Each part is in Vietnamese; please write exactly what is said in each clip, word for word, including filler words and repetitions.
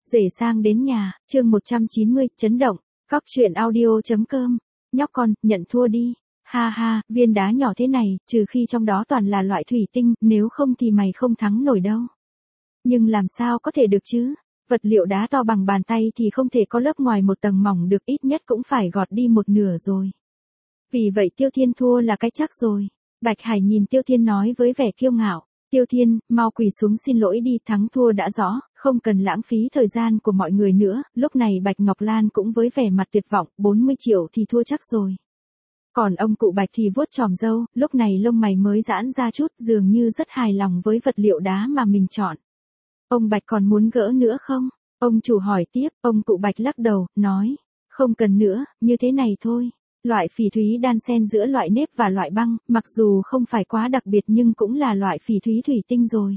Rể sang đến nhà, chương một trăm chín mươi, chấn động, Cóc truyện audio chấm com, nhóc con, nhận thua đi, ha ha, viên đá nhỏ thế này, trừ khi trong đó toàn là loại thủy tinh, nếu không thì mày không thắng nổi đâu. Nhưng làm sao có thể được chứ, vật liệu đá to bằng bàn tay thì không thể có lớp ngoài một tầng mỏng được, ít nhất cũng phải gọt đi một nửa rồi. Vì vậy Tiêu Thiên thua là cái chắc rồi. Bạch Hải nhìn Tiêu Thiên nói với vẻ kiêu ngạo. Tiêu Thiên, mau quỳ xuống xin lỗi đi, thắng thua đã rõ, không cần lãng phí thời gian của mọi người nữa. Lúc này Bạch Ngọc Lan cũng với vẻ mặt tuyệt vọng, bốn mươi triệu thì thua chắc rồi. Còn ông cụ Bạch thì vuốt chòm râu, lúc này lông mày mới giãn ra chút, dường như rất hài lòng với vật liệu đá mà mình chọn. Ông Bạch còn muốn gỡ nữa không? Ông chủ hỏi tiếp, ông cụ Bạch lắc đầu, nói, không cần nữa, như thế này thôi. Loại phỉ thúy đan xen giữa loại nếp và loại băng, mặc dù không phải quá đặc biệt nhưng cũng là loại phỉ thúy thủy tinh rồi.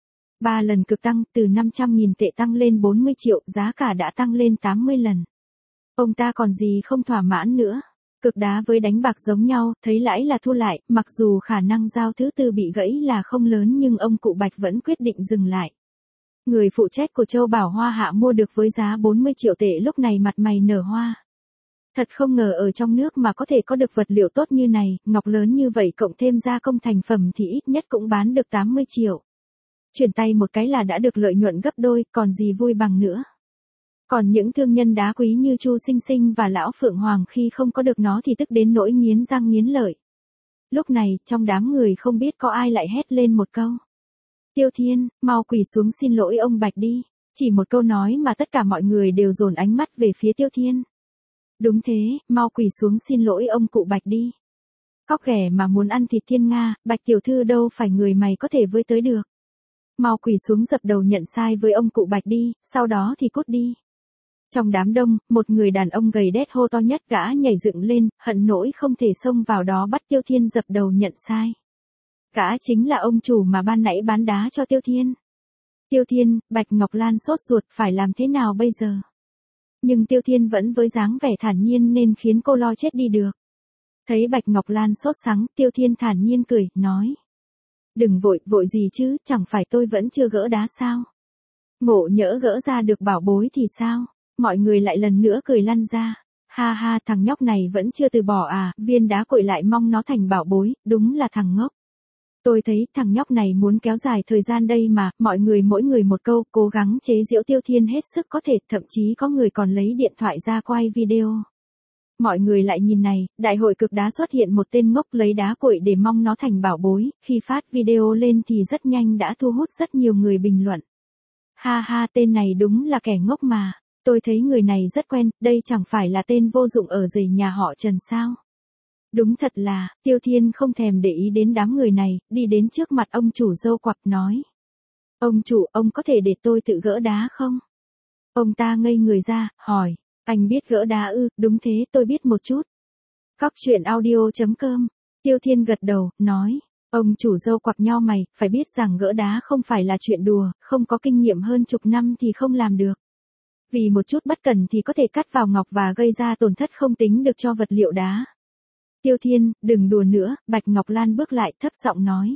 Ba lần cực tăng, từ năm trăm nghìn tệ tăng lên bốn mươi triệu, giá cả đã tăng lên tám mươi lần. Ông ta còn gì không thỏa mãn nữa. Cực đá với đánh bạc giống nhau, thấy lãi là thua lại, mặc dù khả năng giao thứ tư bị gãy là không lớn nhưng ông cụ Bạch vẫn quyết định dừng lại. Người phụ trách của Châu Bảo Hoa Hạ mua được với giá bốn mươi triệu tệ lúc này mặt mày nở hoa. Thật không ngờ ở trong nước mà có thể có được vật liệu tốt như này, ngọc lớn như vậy cộng thêm gia công thành phẩm thì ít nhất cũng bán được tám mươi triệu. Chuyển tay một cái là đã được lợi nhuận gấp đôi, còn gì vui bằng nữa. Còn những thương nhân đá quý như Chu Sinh Sinh và Lão Phượng Hoàng khi không có được nó thì tức đến nỗi nghiến răng nghiến lợi. Lúc này, trong đám người không biết có ai lại hét lên một câu. Tiêu Thiên, mau quỳ xuống xin lỗi ông Bạch đi. Chỉ một câu nói mà tất cả mọi người đều dồn ánh mắt về phía Tiêu Thiên. Đúng thế, mau quỳ xuống xin lỗi ông cụ Bạch đi. Cóc ghẻ mà muốn ăn thịt thiên nga, Bạch tiểu thư đâu phải người mày có thể với tới được. Mau quỳ xuống dập đầu nhận sai với ông cụ Bạch đi, sau đó thì cút đi. Trong đám đông, một người đàn ông gầy đét hô to nhất, gã nhảy dựng lên, hận nỗi không thể xông vào đó bắt Tiêu Thiên dập đầu nhận sai. Gã chính là ông chủ mà ban nãy bán đá cho Tiêu Thiên. Tiêu Thiên, Bạch Ngọc Lan sốt ruột, phải làm thế nào bây giờ? Nhưng Tiêu Thiên vẫn với dáng vẻ thản nhiên nên khiến cô lo chết đi được. Thấy Bạch Ngọc Lan sốt sắng, Tiêu Thiên thản nhiên cười, nói. Đừng vội, vội gì chứ, chẳng phải tôi vẫn chưa gỡ đá sao? Ngộ nhỡ gỡ ra được bảo bối thì sao? Mọi người lại lần nữa cười lăn ra. Ha ha, thằng nhóc này vẫn chưa từ bỏ à, viên đá cội lại mong nó thành bảo bối, đúng là thằng ngốc. Tôi thấy thằng nhóc này muốn kéo dài thời gian đây mà, mọi người mỗi người một câu, cố gắng chế giễu Tiêu Thiên hết sức có thể, thậm chí có người còn lấy điện thoại ra quay video. Mọi người lại nhìn này, đại hội cực đá xuất hiện một tên ngốc lấy đá cội để mong nó thành bảo bối, khi phát video lên thì rất nhanh đã thu hút rất nhiều người bình luận. Ha ha, tên này đúng là kẻ ngốc mà, tôi thấy người này rất quen, đây chẳng phải là tên vô dụng ở rể nhà họ Trần sao? Đúng thật là, Tiêu Thiên không thèm để ý đến đám người này, đi đến trước mặt ông chủ râu quặp nói. Ông chủ, ông có thể để tôi tự gỡ đá không? Ông ta ngây người ra, hỏi, anh biết gỡ đá ư? Đúng thế, tôi biết một chút. Cóc truyện audio chấm com, Tiêu Thiên gật đầu, nói, ông chủ râu quặp nhao mày, phải biết rằng gỡ đá không phải là chuyện đùa, không có kinh nghiệm hơn chục năm thì không làm được. Vì một chút bất cẩn thì có thể cắt vào ngọc và gây ra tổn thất không tính được cho vật liệu đá. Tiêu Thiên, đừng đùa nữa, Bạch Ngọc Lan bước lại thấp giọng nói.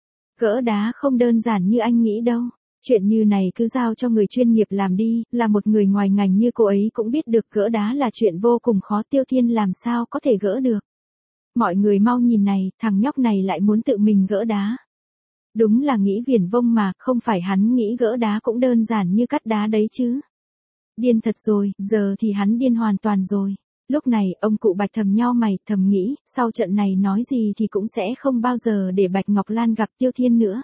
Gỡ đá không đơn giản như anh nghĩ đâu, chuyện như này cứ giao cho người chuyên nghiệp làm đi, là một người ngoài ngành như cô ấy cũng biết được gỡ đá là chuyện vô cùng khó, Tiêu Thiên làm sao có thể gỡ được. Mọi người mau nhìn này, thằng nhóc này lại muốn tự mình gỡ đá. Đúng là nghĩ viển vông mà, không phải hắn nghĩ gỡ đá cũng đơn giản như cắt đá đấy chứ. Điên thật rồi, giờ thì hắn điên hoàn toàn rồi. Lúc này, ông cụ Bạch thầm nhao mày, thầm nghĩ, sau trận này nói gì thì cũng sẽ không bao giờ để Bạch Ngọc Lan gặp Tiêu Thiên nữa.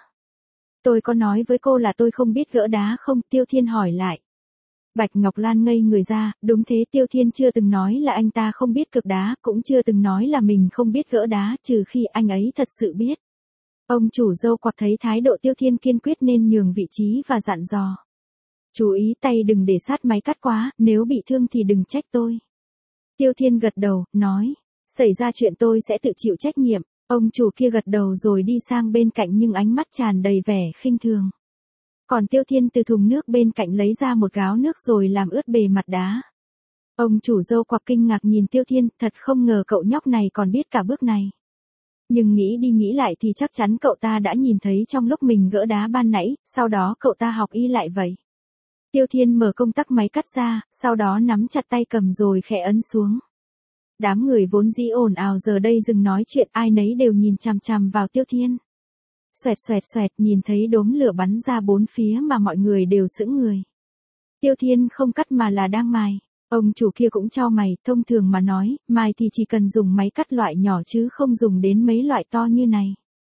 Tôi có nói với cô là tôi không biết gỡ đá không? Tiêu Thiên hỏi lại. Bạch Ngọc Lan ngây người ra, đúng thế, Tiêu Thiên chưa từng nói là anh ta không biết cực đá, cũng chưa từng nói là mình không biết gỡ đá, trừ khi anh ấy thật sự biết. Ông chủ dâu quặp thấy thái độ Tiêu Thiên kiên quyết nên nhường vị trí và dặn dò. Chú ý tay đừng để sát máy cắt quá, nếu bị thương thì đừng trách tôi. Tiêu Thiên gật đầu, nói, xảy ra chuyện tôi sẽ tự chịu trách nhiệm. Ông chủ kia gật đầu rồi đi sang bên cạnh nhưng ánh mắt tràn đầy vẻ khinh thường. Còn Tiêu Thiên từ thùng nước bên cạnh lấy ra một gáo nước rồi làm ướt bề mặt đá. Ông chủ dâu quặp kinh ngạc nhìn Tiêu Thiên, thật không ngờ cậu nhóc này còn biết cả bước này. Nhưng nghĩ đi nghĩ lại thì chắc chắn cậu ta đã nhìn thấy trong lúc mình gỡ đá ban nãy, sau đó cậu ta học y lại vậy. Tiêu Thiên mở công tắc máy cắt ra, sau đó nắm chặt tay cầm rồi khẽ ấn xuống. Đám người vốn dĩ ồn ào giờ đây dừng nói chuyện, ai nấy đều nhìn chằm chằm vào Tiêu Thiên. Xoẹt xoẹt xoẹt, nhìn thấy đốm lửa bắn ra bốn phía mà mọi người đều sững người. Tiêu Thiên không cắt mà là đang mài. Ông chủ kia cũng chau mày, thông thường mà nói, mài thì chỉ cần dùng máy cắt loại nhỏ chứ không dùng đến mấy loại to như này.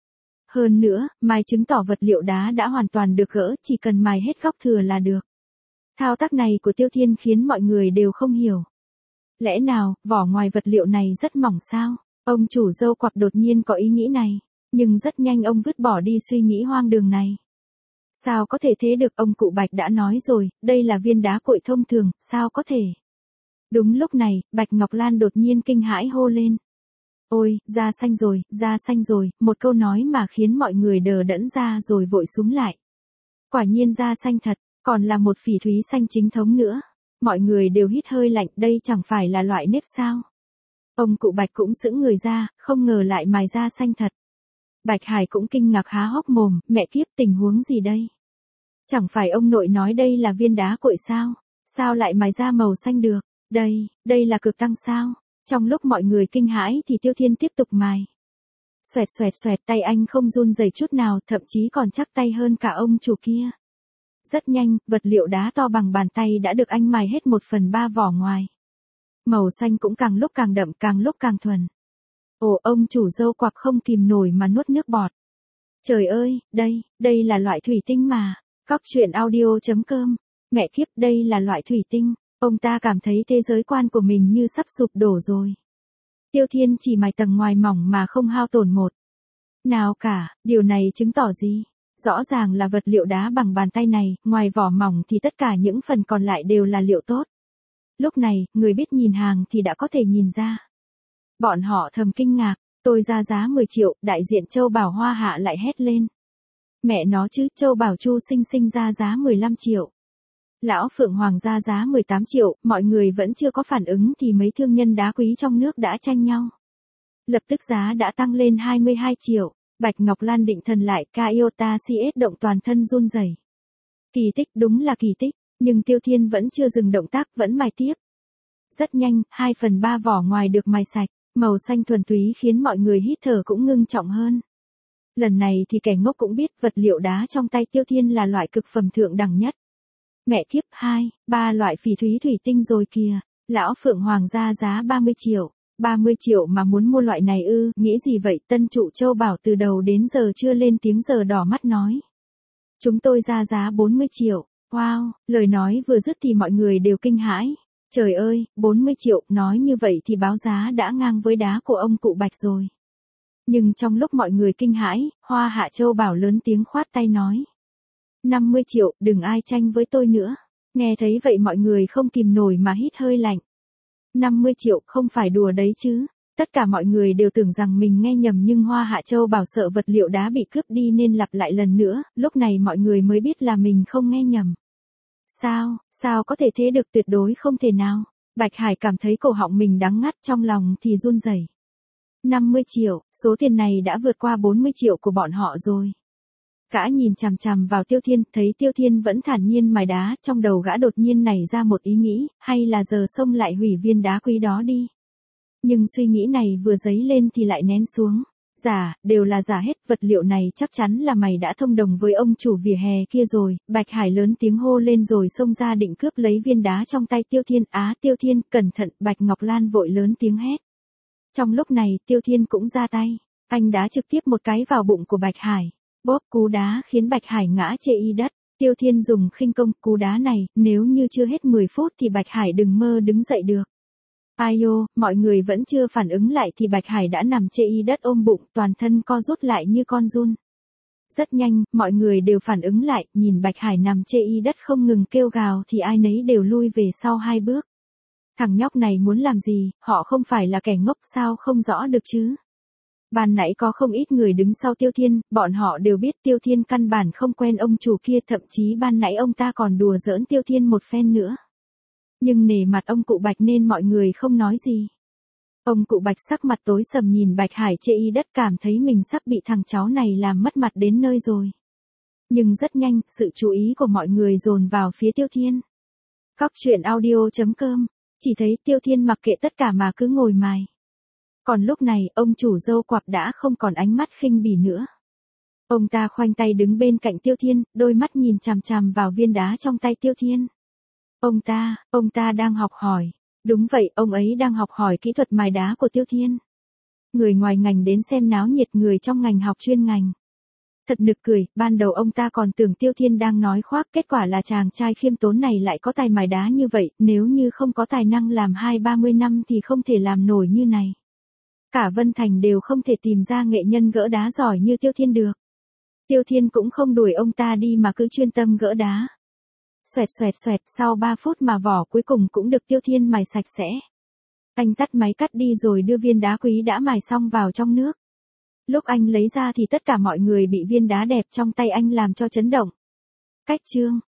Hơn nữa, mài chứng tỏ vật liệu đá đã hoàn toàn được gỡ, chỉ cần mài hết góc thừa là được. Thao tác này của Tiêu Thiên khiến mọi người đều không hiểu. Lẽ nào, vỏ ngoài vật liệu này rất mỏng sao? Ông chủ râu quặc đột nhiên có ý nghĩ này, nhưng rất nhanh ông vứt bỏ đi suy nghĩ hoang đường này. Sao có thể thế được, ông cụ Bạch đã nói rồi, đây là viên đá cuội thông thường, sao có thể? Đúng lúc này, Bạch Ngọc Lan đột nhiên kinh hãi hô lên. Ôi, da xanh rồi, da xanh rồi, một câu nói mà khiến mọi người đờ đẫn ra rồi vội súng lại. Quả nhiên da xanh thật, còn là một phỉ thúy xanh chính thống nữa. Mọi người đều hít hơi lạnh, đây chẳng phải là loại nếp sao? Ông cụ Bạch cũng sững người ra, không ngờ lại mài da xanh thật. Bạch Hải cũng kinh ngạc há hốc mồm, mẹ kiếp, tình huống gì đây? Chẳng phải ông nội nói đây là viên đá cuội sao? Sao lại mài da màu xanh được? Đây, đây là cực tăng sao? Trong lúc mọi người kinh hãi thì Tiêu Thiên tiếp tục mài. Xoẹt xoẹt xoẹt, tay anh không run rẩy chút nào, thậm chí còn chắc tay hơn cả ông chủ kia. Rất nhanh, vật liệu đá to bằng bàn tay đã được anh mài hết một phần ba vỏ ngoài. Màu xanh cũng càng lúc càng đậm, càng lúc càng thuần. Ồ, ông chủ râu quặc không kìm nổi mà nuốt nước bọt. Trời ơi, đây, đây là loại thủy tinh mà. Cóc truyện audio chấm com. Mẹ kiếp, đây là loại thủy tinh. Ông ta cảm thấy thế giới quan của mình như sắp sụp đổ rồi. Tiêu Thiên chỉ mài tầng ngoài mỏng mà không hao tổn một nào cả, điều này chứng tỏ gì? Rõ ràng là vật liệu đá bằng bàn tay này, ngoài vỏ mỏng thì tất cả những phần còn lại đều là liệu tốt. Lúc này, người biết nhìn hàng thì đã có thể nhìn ra. Bọn họ thầm kinh ngạc, tôi ra giá mười triệu, đại diện Châu Bảo Hoa Hạ lại hét lên. Mẹ nó chứ, Châu Bảo Chu Sinh Sinh ra giá mười lăm triệu. Lão Phượng Hoàng ra giá mười tám triệu, mọi người vẫn chưa có phản ứng thì mấy thương nhân đá quý trong nước đã tranh nhau. Lập tức giá đã tăng lên hai mươi hai triệu, Bạch Ngọc Lan định thần lại, Kaiota xê ét động toàn thân run rẩy. Kỳ tích, đúng là kỳ tích, nhưng Tiêu Thiên vẫn chưa dừng động tác, vẫn mài tiếp. Rất nhanh, hai phần ba vỏ ngoài được mài sạch, màu xanh thuần túy khiến mọi người hít thở cũng ngưng trọng hơn. Lần này thì kẻ ngốc cũng biết vật liệu đá trong tay Tiêu Thiên là loại cực phẩm thượng đẳng nhất. Mẹ kiếp, hai, ba loại phỉ thúy thủy tinh rồi kìa. Lão Phượng Hoàng ra giá ba mươi triệu. ba mươi triệu mà muốn mua loại này ư, nghĩ gì vậy? Tân trụ Châu Bảo từ đầu đến giờ chưa lên tiếng giờ đỏ mắt nói. Chúng tôi ra giá bốn mươi triệu. Wow, lời nói vừa dứt thì mọi người đều kinh hãi. Trời ơi, bốn mươi triệu, nói như vậy thì báo giá đã ngang với đá của ông cụ Bạch rồi. Nhưng trong lúc mọi người kinh hãi, Hoa Hạ Châu Bảo lớn tiếng khoát tay nói. năm mươi triệu, đừng ai tranh với tôi nữa. Nghe thấy vậy mọi người không kìm nổi mà hít hơi lạnh. năm mươi triệu, không phải đùa đấy chứ. Tất cả mọi người đều tưởng rằng mình nghe nhầm nhưng Hoa Hạ Châu Bảo sợ vật liệu đá bị cướp đi nên lặp lại lần nữa, lúc này mọi người mới biết là mình không nghe nhầm. Sao, sao có thể thế được, tuyệt đối không thể nào. Bạch Hải cảm thấy cổ họng mình đắng ngắt, trong lòng thì run rẩy. năm mươi triệu, số tiền này đã vượt qua bốn mươi triệu của bọn họ rồi. Gã nhìn chằm chằm vào Tiêu Thiên, thấy Tiêu Thiên vẫn thản nhiên mài đá, trong đầu gã đột nhiên nảy ra một ý nghĩ, hay là giờ xông lại hủy viên đá quý đó đi. Nhưng suy nghĩ này vừa dấy lên thì lại nén xuống. Giả, đều là giả hết, vật liệu này chắc chắn là mày đã thông đồng với ông chủ vỉa hè kia rồi. Bạch Hải lớn tiếng hô lên rồi xông ra định cướp lấy viên đá trong tay Tiêu Thiên. Á, Tiêu Thiên, cẩn thận, Bạch Ngọc Lan vội lớn tiếng hét. Trong lúc này, Tiêu Thiên cũng ra tay, anh đá trực tiếp một cái vào bụng của Bạch Hải. Bóp, cú đá khiến Bạch Hải ngã chê y đất. Tiêu Thiên dùng khinh công, cú đá này, nếu như chưa hết mười phút thì Bạch Hải đừng mơ đứng dậy được. Ai ô, mọi người vẫn chưa phản ứng lại thì Bạch Hải đã nằm chê y đất ôm bụng, toàn thân co rút lại như con giun. Rất nhanh, mọi người đều phản ứng lại, nhìn Bạch Hải nằm chê y đất không ngừng kêu gào thì ai nấy đều lui về sau hai bước. Thằng nhóc này muốn làm gì, họ không phải là kẻ ngốc sao không rõ được chứ. Ban nãy có không ít người đứng sau Tiêu Thiên, bọn họ đều biết Tiêu Thiên căn bản không quen ông chủ kia, thậm chí ban nãy ông ta còn đùa giỡn Tiêu Thiên một phen nữa. Nhưng nể mặt ông cụ Bạch nên mọi người không nói gì. Ông cụ Bạch sắc mặt tối sầm nhìn Bạch Hải chê y đất, cảm thấy mình sắp bị thằng cháu này làm mất mặt đến nơi rồi. Nhưng rất nhanh, sự chú ý của mọi người dồn vào phía Tiêu Thiên. Cóc truyện audio.com, chỉ thấy Tiêu Thiên mặc kệ tất cả mà cứ ngồi mài. Còn lúc này, ông chủ râu quặp đã không còn ánh mắt khinh bỉ nữa. Ông ta khoanh tay đứng bên cạnh Tiêu Thiên, đôi mắt nhìn chằm chằm vào viên đá trong tay Tiêu Thiên. Ông ta, ông ta đang học hỏi. Đúng vậy, ông ấy đang học hỏi kỹ thuật mài đá của Tiêu Thiên. Người ngoài ngành đến xem náo nhiệt, người trong ngành học chuyên ngành. Thật nực cười, ban đầu ông ta còn tưởng Tiêu Thiên đang nói khoác, kết quả là chàng trai khiêm tốn này lại có tài mài đá như vậy, nếu như không có tài năng làm hai ba mươi năm thì không thể làm nổi như này. Cả Vân Thành đều không thể tìm ra nghệ nhân gỡ đá giỏi như Tiêu Thiên được. Tiêu Thiên cũng không đuổi ông ta đi mà cứ chuyên tâm gỡ đá. Xoẹt xoẹt xoẹt, sau ba phút mà vỏ cuối cùng cũng được Tiêu Thiên mài sạch sẽ. Anh tắt máy cắt đi rồi đưa viên đá quý đã mài xong vào trong nước. Lúc anh lấy ra thì tất cả mọi người bị viên đá đẹp trong tay anh làm cho chấn động. Cách chương